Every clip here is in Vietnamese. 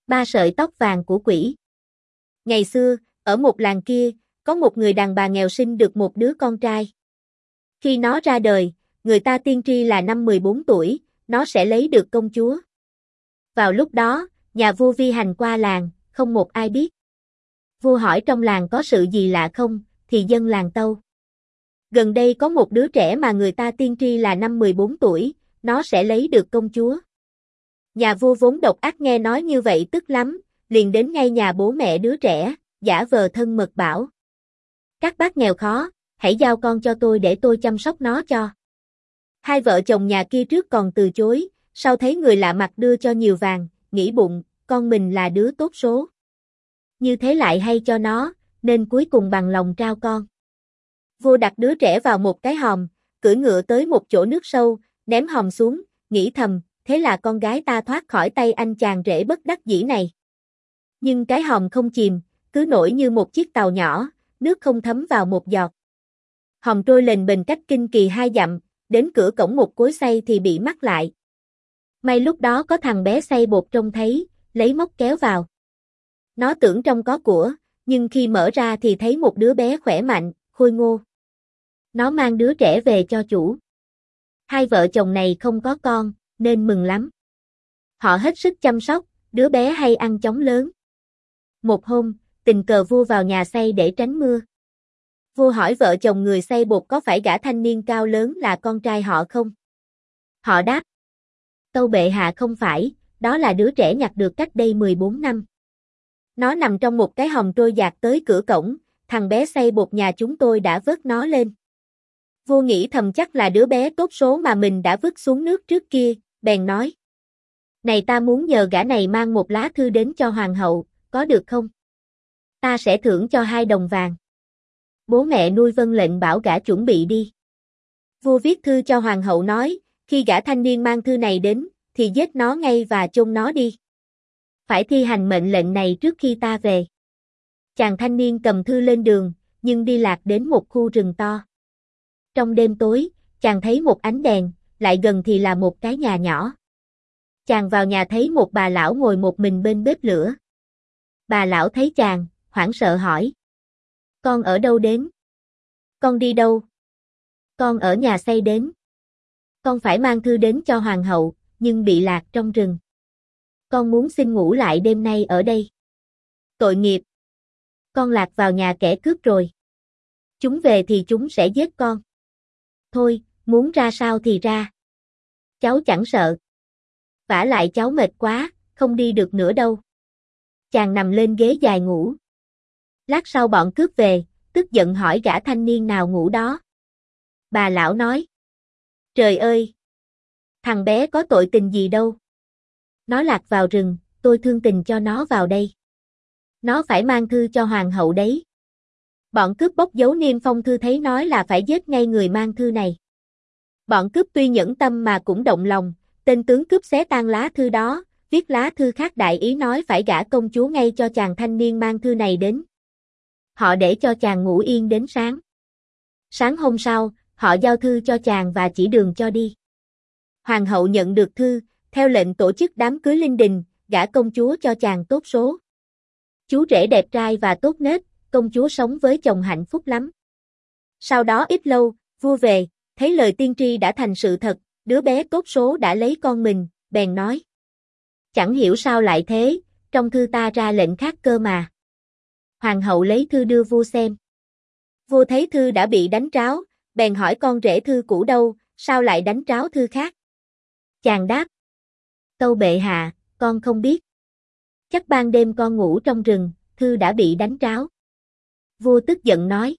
Ba sợi tóc vàng của quỷ. Ngày xưa, ở một làng kia, có một người đàn bà nghèo sinh được một đứa con trai. Khi nó ra đời, người ta tiên tri là năm 14 tuổi, nó sẽ lấy được công chúa. Vào lúc đó, nhà vua vi hành qua làng, không một ai biết. Vua hỏi trong làng có sự gì lạ không, thì dân làng tâu. Gần đây có một đứa trẻ mà người ta tiên tri là năm 14 tuổi, nó sẽ lấy được công chúa. Nhà vua vốn độc ác nghe nói như vậy tức lắm, liền đến ngay nhà bố mẹ đứa trẻ, giả vờ thân mật bảo. Các bác nghèo khó, hãy giao con cho tôi để tôi chăm sóc nó cho. Hai vợ chồng nhà kia trước còn từ chối, sau thấy người lạ mặt đưa cho nhiều vàng, nghĩ bụng, con mình là đứa tốt số. Như thế lại hay cho nó, nên cuối cùng bằng lòng trao con. Vua đặt đứa trẻ vào một cái hòm, cưỡi ngựa tới một chỗ nước sâu, ném hòm xuống, nghĩ thầm, thế là con gái ta thoát khỏi tay anh chàng rể bất đắc dĩ này. Nhưng cái hòm không chìm, cứ nổi như một chiếc tàu nhỏ, nước không thấm vào một giọt. Hòm trôi lềnh bềnh cách kinh kỳ 2 dặm, đến cửa cổng một cối xay thì bị mắc lại. May lúc đó có thằng bé xay bột trông thấy, lấy móc kéo vào. Nó tưởng trong có của, nhưng khi mở ra thì thấy một đứa bé khỏe mạnh, khôi ngô. Nó mang đứa trẻ về cho chủ. Hai vợ chồng này không có con, nên mừng lắm. Họ hết sức chăm sóc, đứa bé hay ăn chóng lớn. Một hôm, tình cờ vua vào nhà xay để tránh mưa. Vua hỏi vợ chồng người xay bột có phải gã thanh niên cao lớn là con trai họ không? Họ đáp. Tâu bệ hạ không phải, đó là đứa trẻ nhặt được cách đây 14 năm. Nó nằm trong một cái hòm trôi dạt tới cửa cổng, thằng bé xay bột nhà chúng tôi đã vớt nó lên. Vua nghĩ thầm chắc là đứa bé tốt số mà mình đã vứt xuống nước trước kia, bèn nói. Này ta muốn nhờ gã này mang một lá thư đến cho hoàng hậu, có được không? Ta sẽ thưởng cho 2 đồng vàng. Bố mẹ nuôi vâng lệnh bảo gã chuẩn bị đi. Vua viết thư cho hoàng hậu nói, khi gã thanh niên mang thư này đến, thì giết nó ngay và chôn nó đi. Phải thi hành mệnh lệnh này trước khi ta về. Chàng thanh niên cầm thư lên đường, nhưng đi lạc đến một khu rừng to. Trong đêm tối, chàng thấy một ánh đèn, lại gần thì là một cái nhà nhỏ. Chàng vào nhà thấy một bà lão ngồi một mình bên bếp lửa. Bà lão thấy chàng, hoảng sợ hỏi. Con ở đâu đến? Con đi đâu? Con ở nhà xay đến. Con phải mang thư đến cho hoàng hậu, nhưng bị lạc trong rừng. Con muốn xin ngủ lại đêm nay ở đây. Tội nghiệp. Con lạc vào nhà kẻ cướp rồi. Chúng về thì chúng sẽ giết con. Thôi, muốn ra sao thì ra. Cháu chẳng sợ. Vả lại cháu mệt quá, không đi được nữa đâu. Chàng nằm lên ghế dài ngủ. Lát sau bọn cướp về, tức giận hỏi gã thanh niên nào ngủ đó. Bà lão nói. Trời ơi! Thằng bé có tội tình gì đâu. Nó lạc vào rừng, tôi thương tình cho nó vào đây. Nó phải mang thư cho hoàng hậu đấy. Bọn cướp bóc dấu niêm phong thư thấy nói là phải giết ngay người mang thư này. Bọn cướp tuy nhẫn tâm mà cũng động lòng, tên tướng cướp xé tan lá thư đó, viết lá thư khác đại ý nói phải gả công chúa ngay cho chàng thanh niên mang thư này đến. Họ để cho chàng ngủ yên đến sáng. Sáng hôm sau, họ giao thư cho chàng và chỉ đường cho đi. Hoàng hậu nhận được thư, theo lệnh tổ chức đám cưới linh đình, gả công chúa cho chàng tốt số. Chú rể đẹp trai và tốt nết, công chúa sống với chồng hạnh phúc lắm. Sau đó ít lâu, vua về, thấy lời tiên tri đã thành sự thật, đứa bé tốt số đã lấy con mình, bèn nói. Chẳng hiểu sao lại thế, trong thư ta ra lệnh khác cơ mà. Hoàng hậu lấy thư đưa vua xem. Vua thấy thư đã bị đánh tráo, bèn hỏi con rể thư cũ đâu, sao lại đánh tráo thư khác? Chàng đáp. Tâu bệ hạ, con không biết. Chắc ban đêm con ngủ trong rừng, thư đã bị đánh tráo. Vua tức giận nói.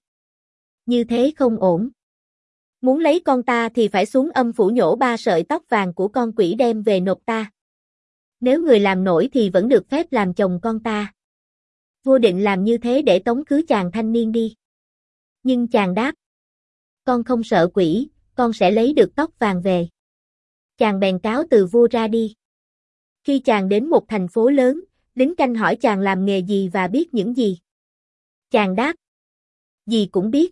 Như thế không ổn. Muốn lấy con ta thì phải xuống âm phủ nhổ 3 sợi tóc vàng của con quỷ đem về nộp ta. Nếu người làm nổi thì vẫn được phép làm chồng con ta. Vua định làm như thế để tống khứ chàng thanh niên đi. Nhưng chàng đáp. Con không sợ quỷ, con sẽ lấy được tóc vàng về. Chàng bèn cáo từ vua ra đi. Khi chàng đến một thành phố lớn, lính canh hỏi chàng làm nghề gì và biết những gì. Chàng đáp. Gì cũng biết.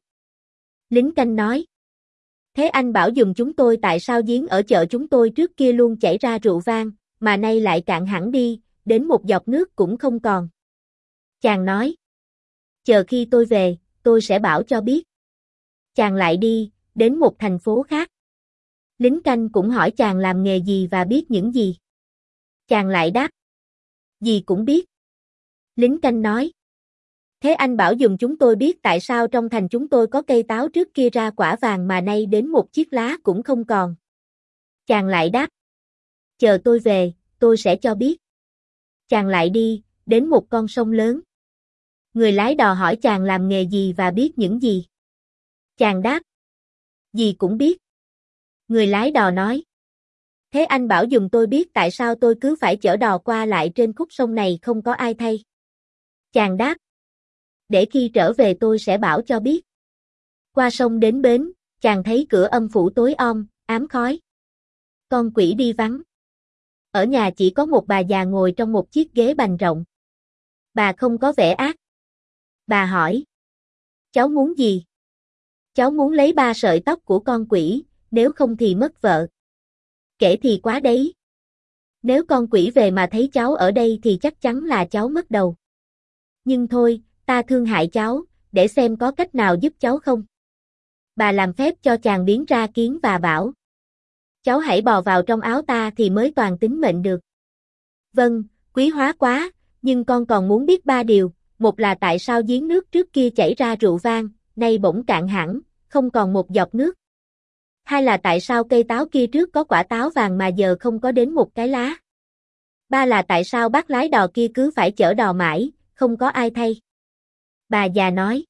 Lính canh nói. Thế anh bảo giùm chúng tôi tại sao giếng ở chợ chúng tôi trước kia luôn chảy ra rượu vang, mà nay lại cạn hẳn đi, đến một giọt nước cũng không còn. Chàng nói, chờ khi tôi về, tôi sẽ bảo cho biết. Chàng lại đi, đến một thành phố khác. Lính canh cũng hỏi chàng làm nghề gì và biết những gì. Chàng lại đáp, gì cũng biết. Lính canh nói, thế anh bảo giùm chúng tôi biết tại sao trong thành chúng tôi có cây táo trước kia ra quả vàng mà nay đến một chiếc lá cũng không còn. Chàng lại đáp, chờ tôi về, tôi sẽ cho biết. Chàng lại đi, đến một con sông lớn. Người lái đò hỏi chàng làm nghề gì và biết những gì. Chàng đáp, gì cũng biết. Người lái đò nói, thế anh bảo giùm tôi biết tại sao tôi cứ phải chở đò qua lại trên khúc sông này không có ai thay. Chàng đáp, để khi trở về tôi sẽ bảo cho biết. Qua sông đến bến, chàng thấy cửa âm phủ tối om, ám khói. Con quỷ đi vắng. Ở nhà chỉ có một bà già ngồi trong một chiếc ghế bành rộng. Bà không có vẻ ác. Bà hỏi, cháu muốn gì? Cháu muốn lấy 3 sợi tóc của con quỷ, nếu không thì mất vợ. Kể thì quá đấy. Nếu con quỷ về mà thấy cháu ở đây thì chắc chắn là cháu mất đầu. Nhưng thôi, ta thương hại cháu, để xem có cách nào giúp cháu không. Bà làm phép cho chàng biến ra kiến và bảo, cháu hãy bò vào trong áo ta thì mới toàn tính mệnh được. Vâng, quý hóa quá, nhưng con còn muốn biết 3 điều, một là tại sao giếng nước trước kia chảy ra rượu vang, nay bỗng cạn hẳn, không còn một giọt nước. Hai là tại sao cây táo kia trước có quả táo vàng mà giờ không có đến một cái lá. Ba là tại sao bác lái đò kia cứ phải chở đò mãi, không có ai thay. Bà già nói,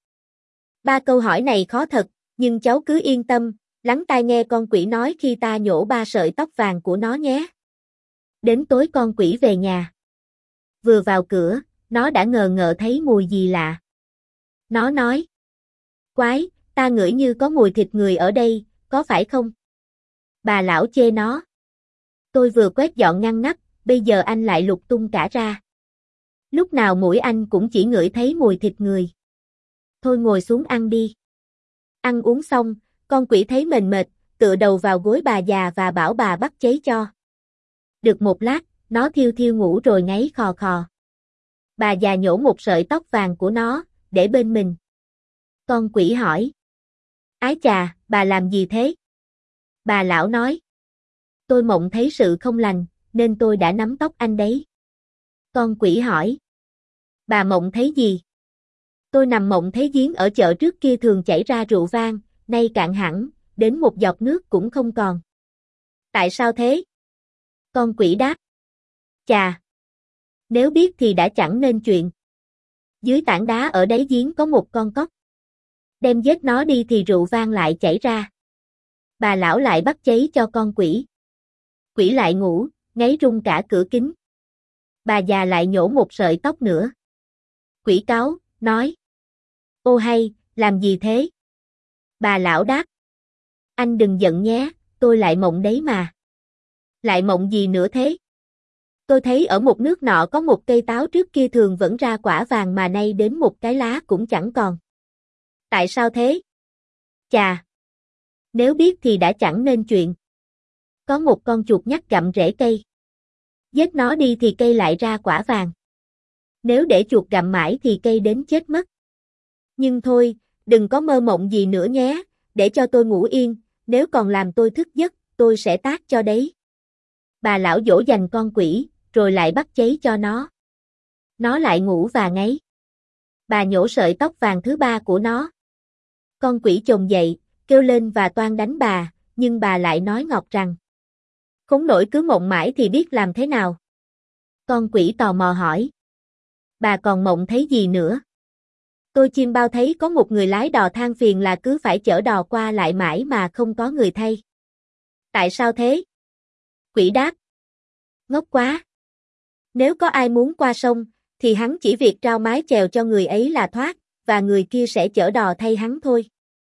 3 câu hỏi này khó thật, nhưng cháu cứ yên tâm, lắng tai nghe con quỷ nói khi ta nhổ 3 sợi tóc vàng của nó nhé. Đến tối con quỷ về nhà. Vừa vào cửa, nó đã ngờ ngợ thấy mùi gì lạ. Nó nói, quái, ta ngửi như có mùi thịt người ở đây, có phải không? Bà lão chê nó. Tôi vừa quét dọn ngăn nắp, bây giờ anh lại lục tung cả ra. Lúc nào mũi anh cũng chỉ ngửi thấy mùi thịt người. Thôi ngồi xuống ăn đi. Ăn uống xong, con quỷ thấy mình mệt, tựa đầu vào gối bà già và bảo bà bắt cháy cho. Được một lát, nó thiêu thiêu ngủ rồi ngáy khò khò. Bà già nhổ một sợi tóc vàng của nó, để bên mình. Con quỷ hỏi, ái chà, bà làm gì thế? Bà lão nói, tôi mộng thấy sự không lành, nên tôi đã nắm tóc anh đấy. Con quỷ hỏi, bà mộng thấy gì? Tôi nằm mộng thấy giếng ở chợ trước kia thường chảy ra rượu vang, nay cạn hẳn, đến một giọt nước cũng không còn. Tại sao thế? Con quỷ đáp, chà, nếu biết thì đã chẳng nên chuyện. Dưới tảng đá ở đáy giếng có một con cóc. Đem giết nó đi thì rượu vang lại chảy ra. Bà lão lại bắt cháy cho con quỷ. Quỷ lại ngủ, ngáy rung cả cửa kính. Bà già lại nhổ một sợi tóc nữa. Quỷ cáu, nói, ô hay, làm gì thế? Bà lão đáp, anh đừng giận nhé, tôi lại mộng đấy mà. Lại mộng gì nữa thế? Tôi thấy ở một nước nọ có một cây táo trước kia thường vẫn ra quả vàng mà nay đến một cái lá cũng chẳng còn. Tại sao thế? Chà! Nếu biết thì đã chẳng nên chuyện. Có một con chuột nhắt gặm rễ cây. Giết nó đi thì cây lại ra quả vàng. Nếu để chuột gặm mãi thì cây đến chết mất. Nhưng thôi, đừng có mơ mộng gì nữa nhé, để cho tôi ngủ yên, nếu còn làm tôi thức giấc, tôi sẽ tát cho đấy. Bà lão dỗ dành con quỷ, rồi lại bắt cháy cho nó. Nó lại ngủ và ngáy. Bà nhổ sợi tóc vàng thứ 3 của nó. Con quỷ chồm dậy, kêu lên và toan đánh bà, nhưng bà lại nói ngọt rằng, khốn nổi cứ mộng mãi thì biết làm thế nào. Con quỷ tò mò hỏi, bà còn mộng thấy gì nữa? Tôi chim bao thấy có một người lái đò than phiền là cứ phải chở đò qua lại mãi mà không có người thay. Tại sao thế? Quỷ đáp, ngốc quá. Nếu có ai muốn qua sông, thì hắn chỉ việc trao mái chèo cho người ấy là thoát, và người kia sẽ chở đò thay hắn thôi.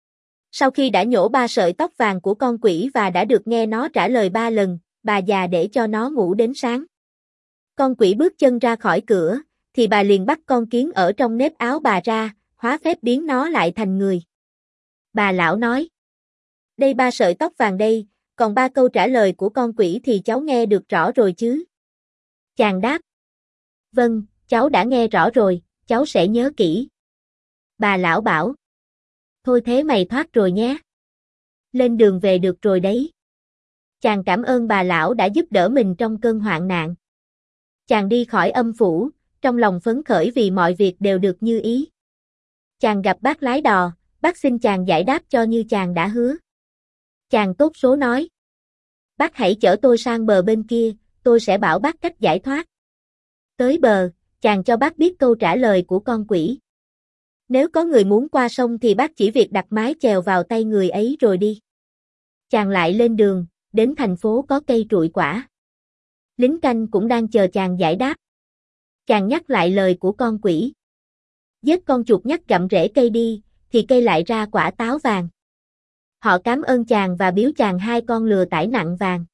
Sau khi đã nhổ 3 sợi tóc vàng của con quỷ và đã được nghe nó trả lời 3 lần, bà già để cho nó ngủ đến sáng. Con quỷ bước chân ra khỏi cửa, thì bà liền bắt con kiến ở trong nếp áo bà ra, hóa phép biến nó lại thành người. Bà lão nói, đây 3 sợi tóc vàng đây, còn 3 câu trả lời của con quỷ thì cháu nghe được rõ rồi chứ? Chàng đáp, Vâng, cháu đã nghe rõ rồi, cháu sẽ nhớ kỹ. Bà lão bảo. Thôi thế mày thoát rồi nhé. Lên đường về được rồi đấy. Chàng cảm ơn bà lão đã giúp đỡ mình trong cơn hoạn nạn. Chàng đi khỏi âm phủ, trong lòng phấn khởi vì mọi việc đều được như ý. Chàng gặp bác lái đò, bác xin chàng giải đáp cho như chàng đã hứa. Chàng tốt số nói. Bác hãy chở tôi sang bờ bên kia, tôi sẽ bảo bác cách giải thoát. Tới bờ, chàng cho bác biết câu trả lời của con quỷ. Nếu có người muốn qua sông thì bác chỉ việc đặt mái chèo vào tay người ấy rồi đi. Chàng lại lên đường, đến thành phố có cây trụi quả. Lính canh cũng đang chờ chàng giải đáp. Chàng nhắc lại lời của con quỷ. Giết con chuột nhắt gặm rễ cây đi, thì cây lại ra quả táo vàng. Họ cảm ơn chàng và biếu chàng 2 con lừa tải nặng vàng.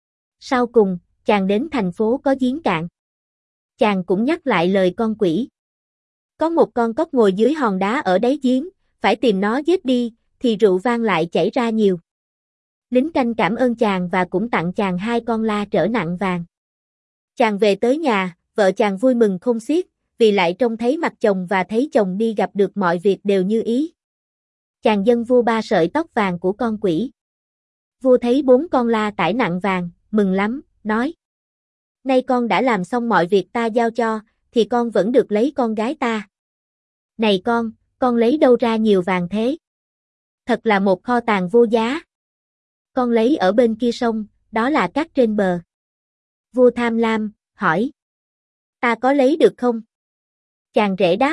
Sau cùng, chàng đến thành phố có giếng cạn. Chàng cũng nhắc lại lời con quỷ. Có một con cóc ngồi dưới hòn đá ở đáy giếng, phải tìm nó giết đi, thì rượu vang lại chảy ra nhiều. Lính canh cảm ơn chàng và cũng tặng chàng 2 con la trở nặng vàng. Chàng về tới nhà, vợ chàng vui mừng không xiết, vì lại trông thấy mặt chồng và thấy chồng đi gặp được mọi việc đều như ý. Chàng dâng vua 3 sợi tóc vàng của con quỷ. Vua thấy 4 con la tải nặng vàng, mừng lắm, nói. Nay con đã làm xong mọi việc ta giao cho, thì con vẫn được lấy con gái ta. Này con lấy đâu ra nhiều vàng thế? Thật là một kho tàng vô giá. Con lấy ở bên kia sông, đó là cát trên bờ. Vua tham lam, hỏi. Ta có lấy được không? Chàng rể đáp.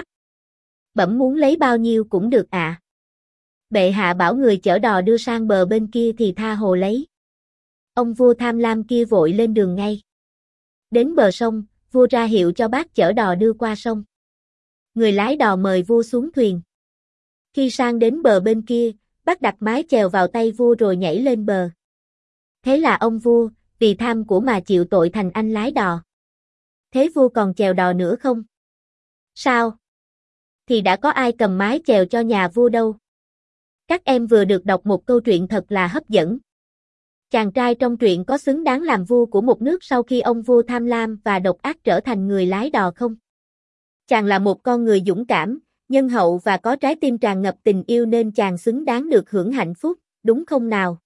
Bẩm muốn lấy bao nhiêu cũng được ạ. Bệ hạ bảo người chở đò đưa sang bờ bên kia thì tha hồ lấy. Ông vua tham lam kia vội lên đường ngay. Đến bờ sông, vua ra hiệu cho bác chở đò đưa qua sông. Người lái đò mời vua xuống thuyền. Khi sang đến bờ bên kia, bác đặt mái chèo vào tay vua rồi nhảy lên bờ. Thế là ông vua, vì tham của mà chịu tội thành anh lái đò. Thế vua còn chèo đò nữa không? Sao? Thì đã có ai cầm mái chèo cho nhà vua đâu. Các em vừa được đọc một câu chuyện thật là hấp dẫn. Chàng trai trong truyện có xứng đáng làm vua của một nước sau khi ông vua tham lam và độc ác trở thành người lái đò không? Chàng là một con người dũng cảm, nhân hậu và có trái tim tràn ngập tình yêu nên chàng xứng đáng được hưởng hạnh phúc, đúng không nào?